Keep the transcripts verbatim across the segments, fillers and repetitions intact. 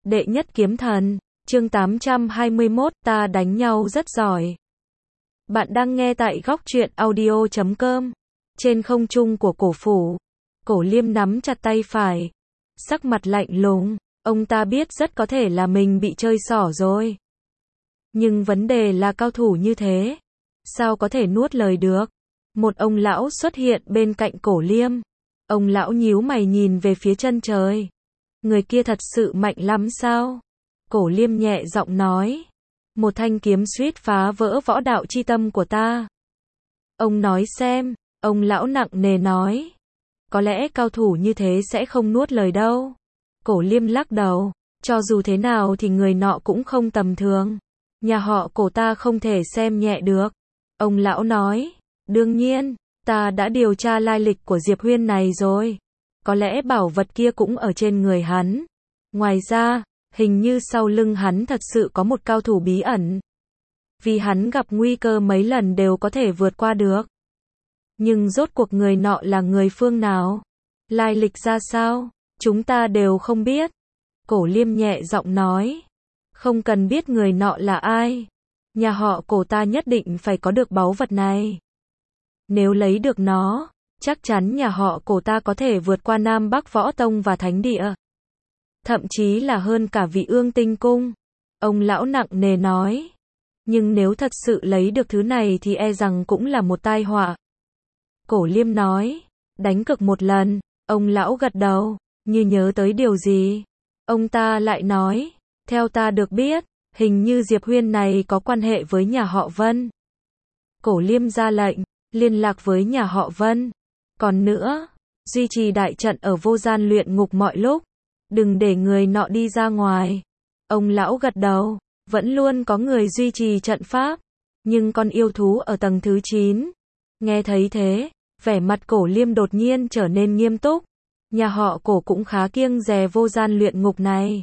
Đệ nhất kiếm thần, chương tám trăm hai mươi mốt, ta đánh nhau rất giỏi. Bạn đang nghe tại góc truyện audio chấm com. Trên không trung của cổ phủ, Cổ Liêm nắm chặt tay phải, sắc mặt lạnh lùng, ông ta biết rất có thể là mình bị chơi xỏ rồi. Nhưng vấn đề là cao thủ như thế, sao có thể nuốt lời được? Một ông lão xuất hiện bên cạnh Cổ Liêm. Ông lão nhíu mày nhìn về phía chân trời. Người kia thật sự mạnh lắm sao? Cổ Liêm nhẹ giọng nói. Một thanh kiếm suýt phá vỡ võ đạo chi tâm của ta. Ông nói xem, ông lão nặng nề nói. Có lẽ cao thủ như thế sẽ không nuốt lời đâu. Cổ Liêm lắc đầu. Cho dù thế nào thì người nọ cũng không tầm thường. Nhà họ Cổ ta không thể xem nhẹ được. Ông lão nói. Đương nhiên, ta đã điều tra lai lịch của Diệp Huyên này rồi. Có lẽ bảo vật kia cũng ở trên người hắn. Ngoài ra, hình như sau lưng hắn thật sự có một cao thủ bí ẩn. Vì hắn gặp nguy cơ mấy lần đều có thể vượt qua được. Nhưng rốt cuộc người nọ là người phương nào? Lai lịch ra sao? Chúng ta đều không biết. Cổ Liêm nhẹ giọng nói. Không cần biết người nọ là ai. Nhà họ Cổ ta nhất định phải có được báu vật này. Nếu lấy được nó, chắc chắn nhà họ Cổ ta có thể vượt qua Nam Bắc Võ Tông và Thánh Địa. Thậm chí là hơn cả vị Ương Tinh Cung. Ông lão nặng nề nói. Nhưng nếu thật sự lấy được thứ này thì e rằng cũng là một tai họa. Cổ Liêm nói. Đánh cược một lần. Ông lão gật đầu, như nhớ tới điều gì. Ông ta lại nói. Theo ta được biết, hình như Diệp Huyên này có quan hệ với nhà họ Vân. Cổ Liêm ra lệnh, liên lạc với nhà họ Vân. Còn nữa, duy trì đại trận ở vô gian luyện ngục mọi lúc. Đừng để người nọ đi ra ngoài. Ông lão gật đầu, vẫn luôn có người duy trì trận pháp. Nhưng con yêu thú ở tầng thứ chín. Nghe thấy thế, vẻ mặt Cổ Liêm đột nhiên trở nên nghiêm túc. Nhà họ Cổ cũng khá kiêng dè vô gian luyện ngục này.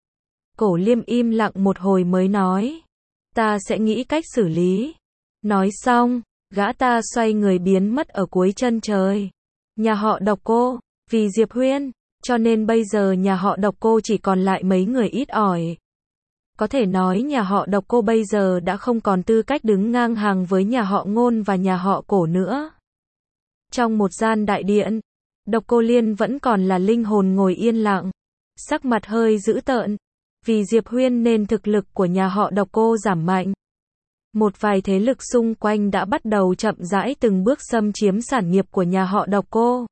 Cổ Liêm im lặng một hồi mới nói. Ta sẽ nghĩ cách xử lý. Nói xong, gã ta xoay người biến mất ở cuối chân trời. Nhà họ Độc Cô, vì Diệp Huyên, cho nên bây giờ nhà họ Độc Cô chỉ còn lại mấy người ít ỏi. Có thể nói nhà họ Độc Cô bây giờ đã không còn tư cách đứng ngang hàng với nhà họ Ngôn và nhà họ Cổ nữa. Trong một gian đại điện, Độc Cô Liên vẫn còn là linh hồn ngồi yên lặng, sắc mặt hơi dữ tợn. Vì Diệp Huyên nên thực lực của nhà họ Độc Cô giảm mạnh. Một vài thế lực xung quanh đã bắt đầu chậm rãi từng bước xâm chiếm sản nghiệp của nhà họ Độc Cô.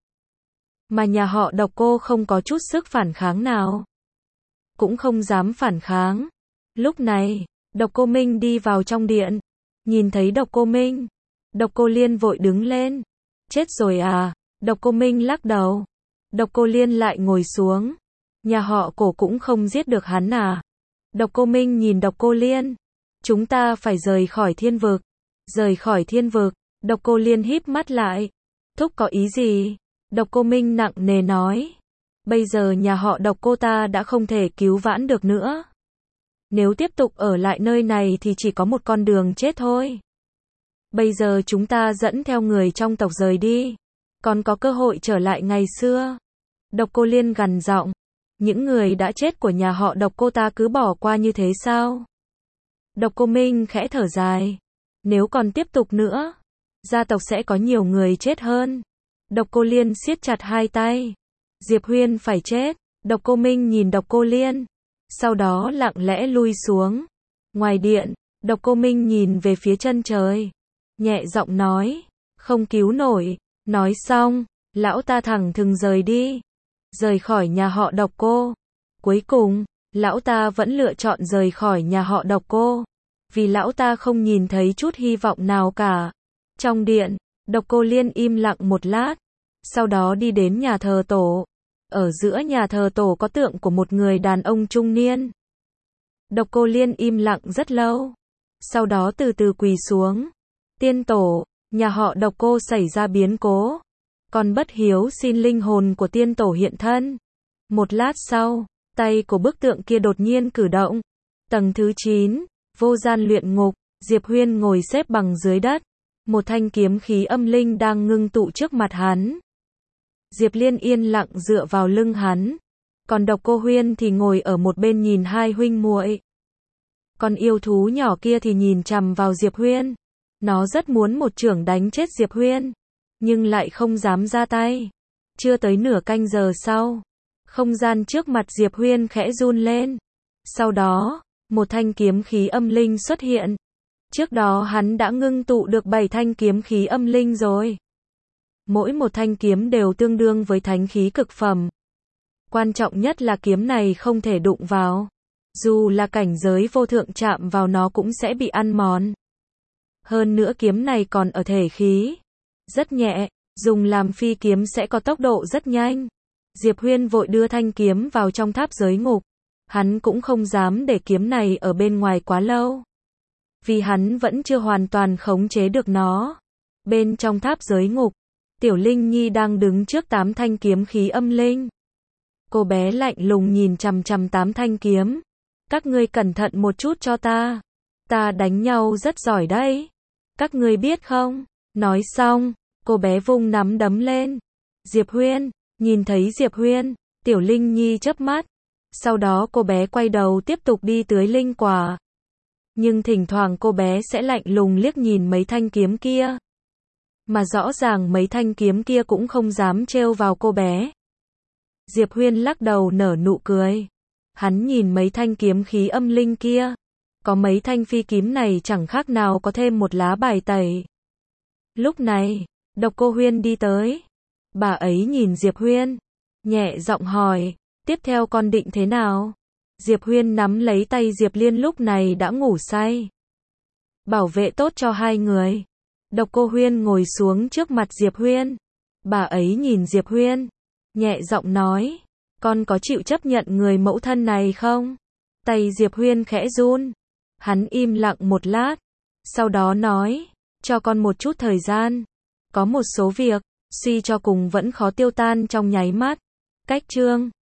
Mà nhà họ Độc Cô không có chút sức phản kháng nào. Cũng không dám phản kháng. Lúc này, Độc Cô Minh đi vào trong điện. Nhìn thấy Độc Cô Minh, Độc Cô Liên vội đứng lên. Chết rồi à? Độc Cô Minh lắc đầu. Độc Cô Liên lại ngồi xuống. Nhà họ Cổ cũng không giết được hắn à? Độc Cô Minh nhìn Độc Cô Liên. Chúng ta phải rời khỏi thiên vực. Rời khỏi thiên vực. Độc Cô Liên híp mắt lại. Thúc có ý gì? Độc Cô Minh nặng nề nói. Bây giờ nhà họ Độc Cô ta đã không thể cứu vãn được nữa. Nếu tiếp tục ở lại nơi này thì chỉ có một con đường chết thôi. Bây giờ chúng ta dẫn theo người trong tộc rời đi. Còn có cơ hội trở lại ngày xưa. Độc Cô Liên gằn giọng. Những người đã chết của nhà họ Độc Cô ta cứ bỏ qua như thế sao? Độc Cô Minh khẽ thở dài. Nếu còn tiếp tục nữa, gia tộc sẽ có nhiều người chết hơn. Độc Cô Liên siết chặt hai tay. Diệp Huyên phải chết. Độc Cô Minh nhìn Độc Cô Liên. Sau đó lặng lẽ lui xuống. Ngoài điện, Độc Cô Minh nhìn về phía chân trời. Nhẹ giọng nói. Không cứu nổi. Nói xong, lão ta thẳng thừng rời đi. Rời khỏi nhà họ Độc Cô. Cuối cùng, lão ta vẫn lựa chọn rời khỏi nhà họ Độc Cô. Vì lão ta không nhìn thấy chút hy vọng nào cả. Trong điện, Độc Cô Liên im lặng một lát. Sau đó đi đến nhà thờ tổ. Ở giữa nhà thờ tổ có tượng của một người đàn ông trung niên. Độc Cô Liên im lặng rất lâu. Sau đó từ từ quỳ xuống. Tiên tổ, nhà họ Độc Cô xảy ra biến cố. Con bất hiếu xin linh hồn của tiên tổ hiện thân. Một lát sau, tay của bức tượng kia đột nhiên cử động. Tầng thứ chín, vô gian luyện ngục, Diệp Huyên ngồi xếp bằng dưới đất. Một thanh kiếm khí âm linh đang ngưng tụ trước mặt hắn. Diệp Liên yên lặng dựa vào lưng hắn. Còn Độc Cô Huyên thì ngồi ở một bên nhìn hai huynh muội. Con yêu thú nhỏ kia thì nhìn chằm vào Diệp Huyên. Nó rất muốn một chưởng đánh chết Diệp Huyên, nhưng lại không dám ra tay. Chưa tới nửa canh giờ sau, không gian trước mặt Diệp Huyên khẽ run lên. Sau đó, một thanh kiếm khí âm linh xuất hiện. Trước đó hắn đã ngưng tụ được bảy thanh kiếm khí âm linh rồi. Mỗi một thanh kiếm đều tương đương với thánh khí cực phẩm. Quan trọng nhất là kiếm này không thể đụng vào. Dù là cảnh giới vô thượng chạm vào nó cũng sẽ bị ăn mòn. Hơn nữa kiếm này còn ở thể khí. Rất nhẹ, dùng làm phi kiếm sẽ có tốc độ rất nhanh. Diệp Huyên vội đưa thanh kiếm vào trong tháp giới ngục. Hắn cũng không dám để kiếm này ở bên ngoài quá lâu. Vì hắn vẫn chưa hoàn toàn khống chế được nó. Bên trong tháp giới ngục, Tiểu Linh Nhi đang đứng trước tám thanh kiếm khí âm linh. Cô bé lạnh lùng nhìn chằm chằm tám thanh kiếm. Các ngươi cẩn thận một chút cho ta. Ta đánh nhau rất giỏi đấy. Các ngươi biết không? Nói xong, cô bé vung nắm đấm lên. Diệp Huyên, nhìn thấy Diệp Huyên, Tiểu Linh Nhi chớp mắt. Sau đó cô bé quay đầu tiếp tục đi tưới linh quả. Nhưng thỉnh thoảng cô bé sẽ lạnh lùng liếc nhìn mấy thanh kiếm kia. Mà rõ ràng mấy thanh kiếm kia cũng không dám trêu vào cô bé. Diệp Huyên lắc đầu nở nụ cười. Hắn nhìn mấy thanh kiếm khí âm linh kia. Có mấy thanh phi kiếm này chẳng khác nào có thêm một lá bài tẩy. Lúc này, Độc Cô Huyên đi tới. Bà ấy nhìn Diệp Huyên, nhẹ giọng hỏi, tiếp theo con định thế nào? Diệp Huyên nắm lấy tay Diệp Liên lúc này đã ngủ say. Bảo vệ tốt cho hai người. Độc Cô Huyên ngồi xuống trước mặt Diệp Huyên. Bà ấy nhìn Diệp Huyên, nhẹ giọng nói, con có chịu chấp nhận người mẫu thân này không? Tay Diệp Huyên khẽ run. Hắn im lặng một lát, sau đó nói, cho con một chút thời gian. Có một số việc, suy cho cùng vẫn khó tiêu tan trong nháy mắt. Cách chương